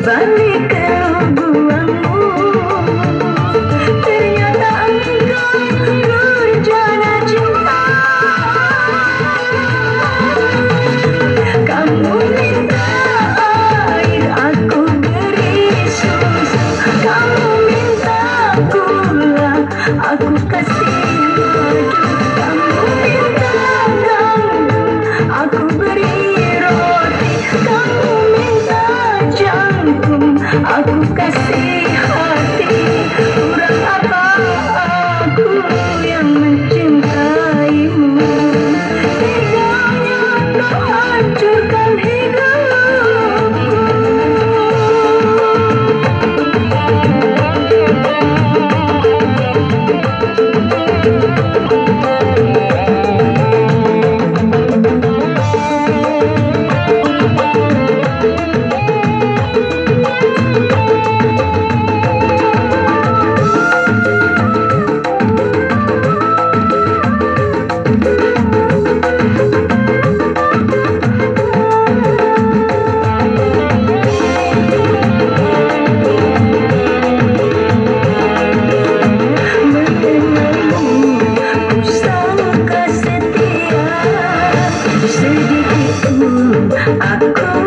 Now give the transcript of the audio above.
balik keluguanmu. Ternyata engkau durjana cinta. Kamu minta air, aku beri susu. Kamu minta gula, aku kasih madu. Kamu minta gandum, aku beri roti. Kamu minta jangkung, aku kasih hati. Kurang apa aku yang mencintaimu? Teganya kau hancurkan hidupku. Aku